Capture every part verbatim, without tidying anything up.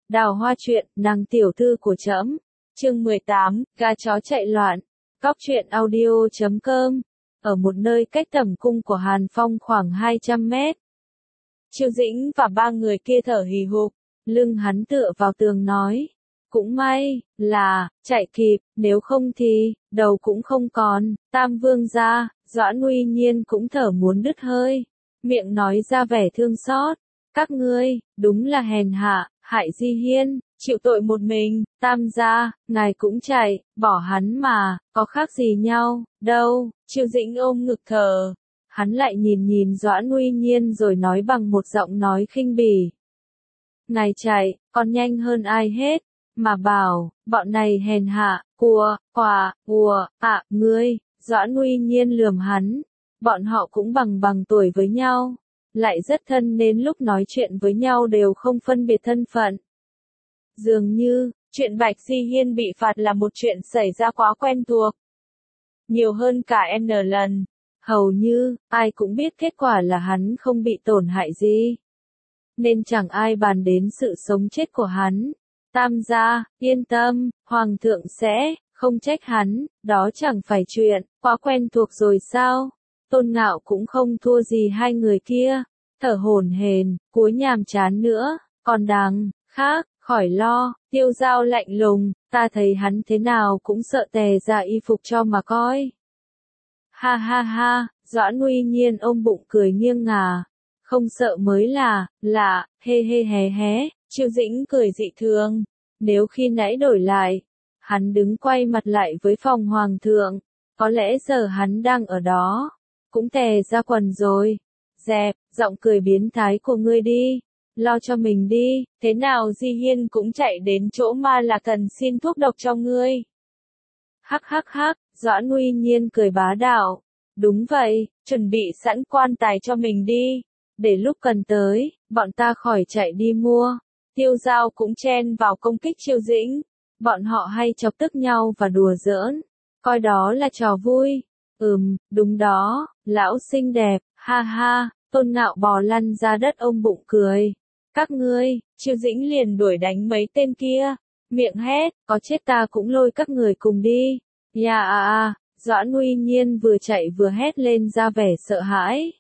Đào Hoa truyện, nàng tiểu thư của trẫm. Chương mười tám, gà chó chạy loạn. Góc truyện audio chấm com. Ở một nơi cách tầm cung của Hàn Phong khoảng hai trăm mét. Chiêu Dĩnh và ba người kia thở hì hục, lưng hắn tựa vào tường nói. Cũng may, là, chạy kịp, nếu không thì, đầu cũng không còn. Tam vương gia, Doãn Uy Nhiên cũng thở muốn đứt hơi. Miệng nói ra vẻ thương xót. Các ngươi, đúng là hèn hạ, hại Di Hiên, chịu tội một mình. Tam gia, ngài cũng chạy, bỏ hắn mà, có khác gì nhau, đâu. Chiêu Dĩnh ôm ngực thở. Hắn lại nhìn nhìn Doãn Uy Nhiên rồi nói bằng một giọng nói khinh bỉ. Ngài chạy, còn nhanh hơn ai hết, mà bảo, bọn này hèn hạ, cua, quả, ùa, ạ, ngươi. Doãn Uy Nhiên lườm hắn. Bọn họ cũng bằng bằng tuổi với nhau, lại rất thân nên lúc nói chuyện với nhau đều không phân biệt thân phận. Dường như, chuyện Bạch Di Hiên bị phạt là một chuyện xảy ra quá quen thuộc. Nhiều hơn cả N lần. Hầu như, ai cũng biết kết quả là hắn không bị tổn hại gì. Nên chẳng ai bàn đến sự sống chết của hắn. Tam gia, yên tâm, Hoàng thượng sẽ không trách hắn, đó chẳng phải chuyện quá quen thuộc rồi sao? Tôn Ngạo cũng không thua gì hai người kia, thở hổn hển, cúi nhàm chán nữa, còn đằng khác, khỏi lo. Tiêu Dao lạnh lùng, ta thấy hắn thế nào cũng sợ tè ra y phục cho mà coi. Ha ha ha, Doãn Uy Nhiên ôm bụng cười nghiêng ngả, không sợ mới là, lạ, hê hê hé hé. Chiêu Dĩnh cười dị thường, nếu khi nãy đổi lại, hắn đứng quay mặt lại với phòng hoàng thượng, có lẽ giờ hắn đang ở đó, cũng tè ra quần rồi. Dẹp, giọng cười biến thái của ngươi đi, lo cho mình đi, thế nào Di Hiên cũng chạy đến chỗ ma là cần xin thuốc độc cho ngươi. Hắc hắc hắc, Doãn Uy Nhiên cười bá đạo, đúng vậy, chuẩn bị sẵn quan tài cho mình đi, để lúc cần tới, bọn ta khỏi chạy đi mua. Tiêu Dao cũng chen vào công kích Chiêu Dĩnh, bọn họ hay chọc tức nhau và đùa giỡn, coi đó là trò vui. Ừm, đúng đó, lão xinh đẹp, ha ha. Tôn Ngạo bò lăn ra đất ôm bụng cười. Các ngươi, Chiêu Dĩnh liền đuổi đánh mấy tên kia, miệng hét, có chết ta cũng lôi các người cùng đi. Ya à à, Doãn Uy Nhiên vừa chạy vừa hét lên ra vẻ sợ hãi.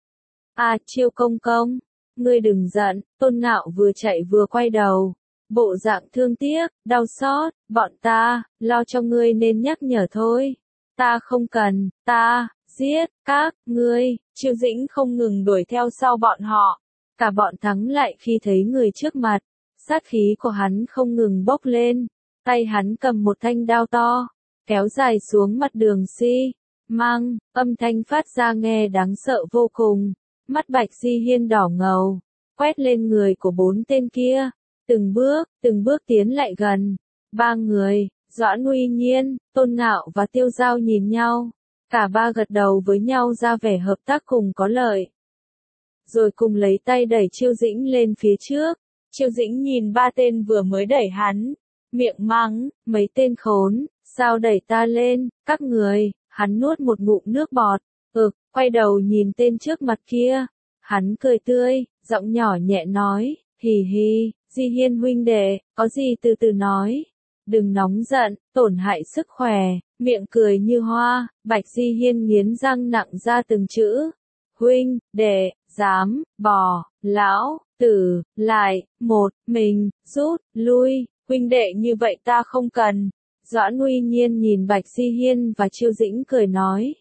À, Chiêu công công, ngươi đừng giận. Tôn Ngạo vừa chạy vừa quay đầu, bộ dạng thương tiếc, đau xót. Bọn ta, lo cho ngươi nên nhắc nhở thôi. Ta không cần, ta giết các ngươi. Chiêu Dĩnh không ngừng đuổi theo sau bọn họ. Cả bọn thắng lại khi thấy người trước mặt. Sát khí của hắn không ngừng bốc lên. Tay hắn cầm một thanh đao to, kéo dài xuống mặt đường xi măng, âm thanh phát ra nghe đáng sợ vô cùng. Mắt Bạch Di Hiên đỏ ngầu, quét lên người của bốn tên kia. Từng bước, từng bước tiến lại gần. Ba người, Doãn Uy Nhiên, Tôn Ngạo và Tiêu Dao nhìn nhau. Cả ba gật đầu với nhau ra vẻ hợp tác cùng có lợi. Rồi cùng lấy tay đẩy Chiêu Dĩnh lên phía trước. Chiêu Dĩnh nhìn ba tên vừa mới đẩy hắn, miệng mắng, mấy tên khốn, sao đẩy ta lên, các người. Hắn nuốt một ngụm nước bọt, ực, quay đầu nhìn tên trước mặt kia. Hắn cười tươi, giọng nhỏ nhẹ nói, hì hì, Di Hiên huynh đệ, có gì từ từ nói. Đừng nóng giận, tổn hại sức khỏe. Miệng cười như hoa, Bạch Di Hiên nghiến răng nặng ra từng chữ. Huynh, đệ, dám, bỏ, lão, tử, lại, một, mình, rút, lui, huynh đệ như vậy ta không cần. Doãn Uy Nhiên nhìn Bạch Di Hiên và Chiêu Dĩnh cười nói.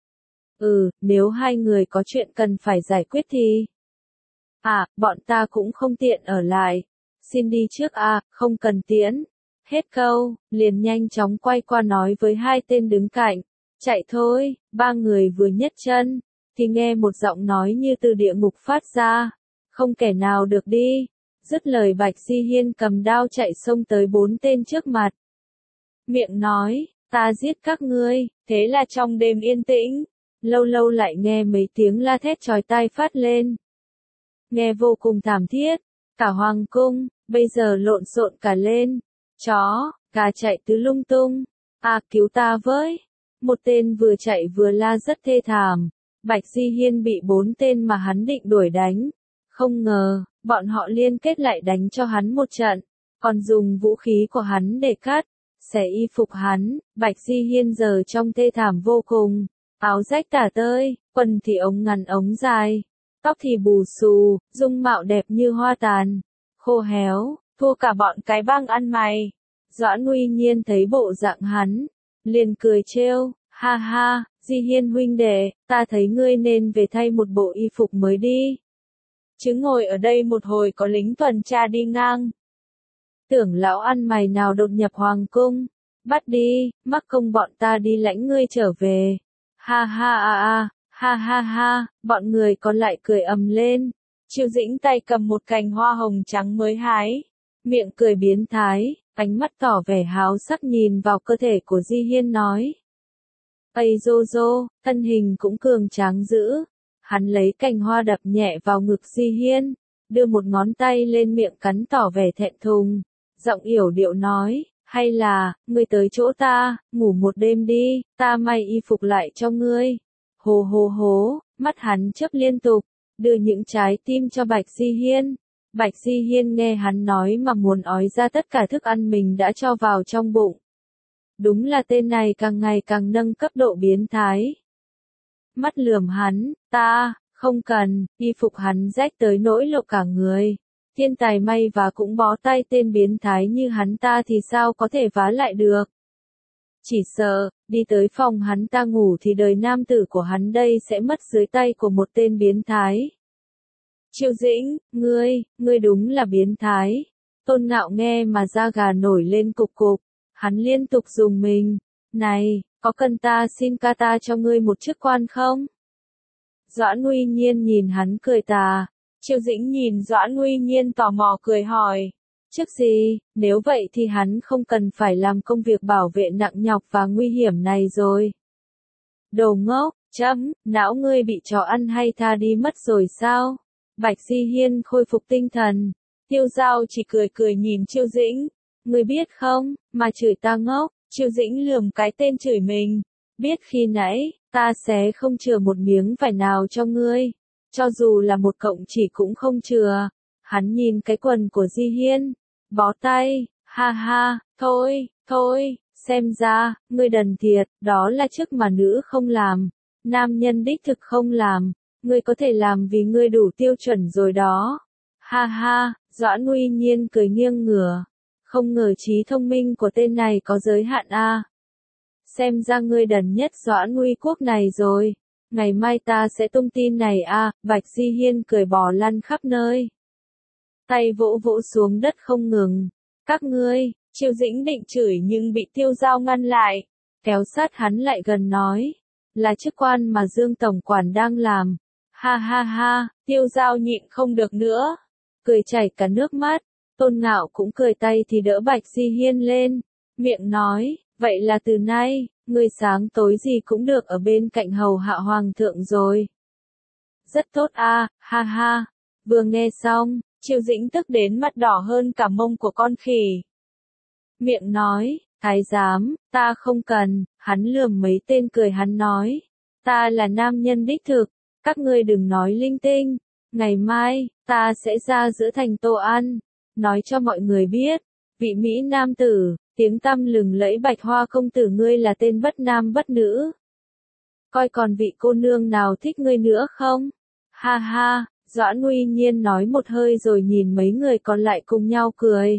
Ừ, nếu hai người có chuyện cần phải giải quyết thì. À, bọn ta cũng không tiện ở lại. Xin đi trước à, không cần tiễn. Hết câu, liền nhanh chóng quay qua nói với hai tên đứng cạnh. Chạy thôi. Ba người vừa nhấc chân, thì nghe một giọng nói như từ địa ngục phát ra. Không kẻ nào được đi. Dứt lời Bạch Di Hiên cầm đao chạy xông tới bốn tên trước mặt. Miệng nói, ta giết các ngươi. Thế là trong đêm yên tĩnh, lâu lâu lại nghe mấy tiếng la thét chói tai phát lên. Nghe vô cùng thảm thiết. Cả hoàng cung, bây giờ lộn xộn cả lên. Chó, gà chạy tứ lung tung. À, cứu ta với. Một tên vừa chạy vừa la rất thê thảm. Bạch Di Hiên bị bốn tên mà hắn định đuổi đánh. Không ngờ, bọn họ liên kết lại đánh cho hắn một trận. còn dùng vũ khí của hắn để cắt, xẻ y phục hắn. Bạch Di Hiên giờ trông thê thảm vô cùng, áo rách tả tơi, quần thì ống ngắn ống dài, tóc thì bù xù, dung mạo đẹp như hoa tàn, khô héo, thua cả bọn cái bang ăn mày. Doãn Uy Nhiên thấy bộ dạng hắn, liền cười trêu, ha ha, Di Hiên huynh đệ, ta thấy ngươi nên về thay một bộ y phục mới đi. Chứ ngồi ở đây một hồi có lính tuần tra đi ngang. Tưởng lão ăn mày nào đột nhập hoàng cung, bắt đi, mắc công bọn ta đi lãnh ngươi trở về. Ha ha a a, ha ha ha, bọn người còn lại cười ầm lên. Chiêu Dĩnh tay cầm một cành hoa hồng trắng mới hái, miệng cười biến thái, ánh mắt tỏ vẻ háo sắc nhìn vào cơ thể của Di Hiên nói. Ây dô dô, thân hình cũng cường tráng dữ. Hắn lấy cành hoa đập nhẹ vào ngực Di Hiên, đưa một ngón tay lên miệng cắn tỏ vẻ thẹn thùng, giọng yểu điệu nói, hay là, ngươi tới chỗ ta, ngủ một đêm đi, ta may y phục lại cho ngươi. Hồ hồ hố, mắt hắn chớp liên tục, đưa những trái tim cho Bạch Di Hiên. Bạch Di Hiên nghe hắn nói mà muốn ói ra tất cả thức ăn mình đã cho vào trong bụng. Đúng là tên này càng ngày càng nâng cấp độ biến thái. Mắt lườm hắn, ta, không cần, y phục hắn rách tới nỗi lộ cả người. Thiên tài may và cũng bó tay tên biến thái như hắn ta thì sao có thể vá lại được. Chỉ sợ, đi tới phòng hắn ta ngủ thì đời nam tử của hắn đây sẽ mất dưới tay của một tên biến thái. Chiêu Dĩnh, ngươi, ngươi đúng là biến thái. Tôn Ngạo nghe mà da gà nổi lên cục cục, hắn liên tục dùng mình. Này, có cần ta xin ca ta cho ngươi một chức quan không? Doãn Uy Nhiên nhìn hắn cười tà. Chiêu Dĩnh nhìn Doãn Uy Nhiên tò mò cười hỏi. Chức gì, nếu vậy thì hắn không cần phải làm công việc bảo vệ nặng nhọc và nguy hiểm này rồi. Đồ ngốc, chấm, não ngươi bị chó ăn hay tha đi mất rồi sao? Bạch Di Hiên khôi phục tinh thần. Tiêu Giao chỉ cười cười nhìn Chiêu Dĩnh. Ngươi biết không, mà chửi ta ngốc. Chiêu Dĩnh lườm cái tên chửi mình. Biết khi nãy, ta sẽ không chừa một miếng vải nào cho ngươi. Cho dù là một cọng chỉ cũng không chừa. Hắn nhìn cái quần của Di Hiên. Bó tay, ha ha, thôi, thôi, xem ra, ngươi đần thiệt, đó là chức mà nữ không làm. Nam nhân đích thực không làm. Ngươi có thể làm vì ngươi đủ tiêu chuẩn rồi đó. Ha ha, Doãn Uy Nhiên cười nghiêng ngửa. Không ngờ trí thông minh của tên này có giới hạn a. À. Xem ra ngươi đần nhất Doãn Uy quốc này rồi. Ngày mai ta sẽ tung tin này a. À. Bạch Di Hiên cười bò lăn khắp nơi. Tay vỗ vỗ xuống đất không ngừng. Các ngươi, Chiêu Dĩnh định chửi nhưng bị Tiêu Giao ngăn lại. Kéo sát hắn lại gần nói. Là chức quan mà Dương Tổng Quản đang làm. Ha ha ha, Tiêu Giao nhịn không được nữa. Cười chảy cả nước mắt. Tôn Ngạo cũng cười tay thì đỡ Bạch Di Hiên lên. Miệng nói, vậy là từ nay, ngươi sáng tối gì cũng được ở bên cạnh hầu hạ hoàng thượng rồi. Rất tốt a, à, ha ha. Vừa nghe xong, Chiêu Dĩnh tức đến mặt đỏ hơn cả mông của con khỉ. Miệng nói, thái giám, ta không cần, hắn lườm mấy tên cười hắn nói. Ta là nam nhân đích thực, các ngươi đừng nói linh tinh. Ngày mai, ta sẽ ra giữa thành Tô An, nói cho mọi người biết, vị Mỹ nam tử, tiếng tăm lừng lẫy Bạch Hoa công tử ngươi là tên bất nam bất nữ. Coi còn vị cô nương nào thích ngươi nữa không? Ha ha, Doãn Uy Nhiên nói một hơi rồi nhìn mấy người còn lại cùng nhau cười.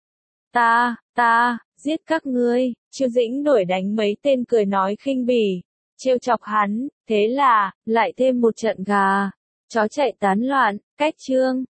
Ta, ta, giết các ngươi. Chiêu Dĩnh nổi đánh mấy tên cười nói khinh bỉ, trêu chọc hắn, thế là, lại thêm một trận gà, chó chạy tán loạn, cách chương.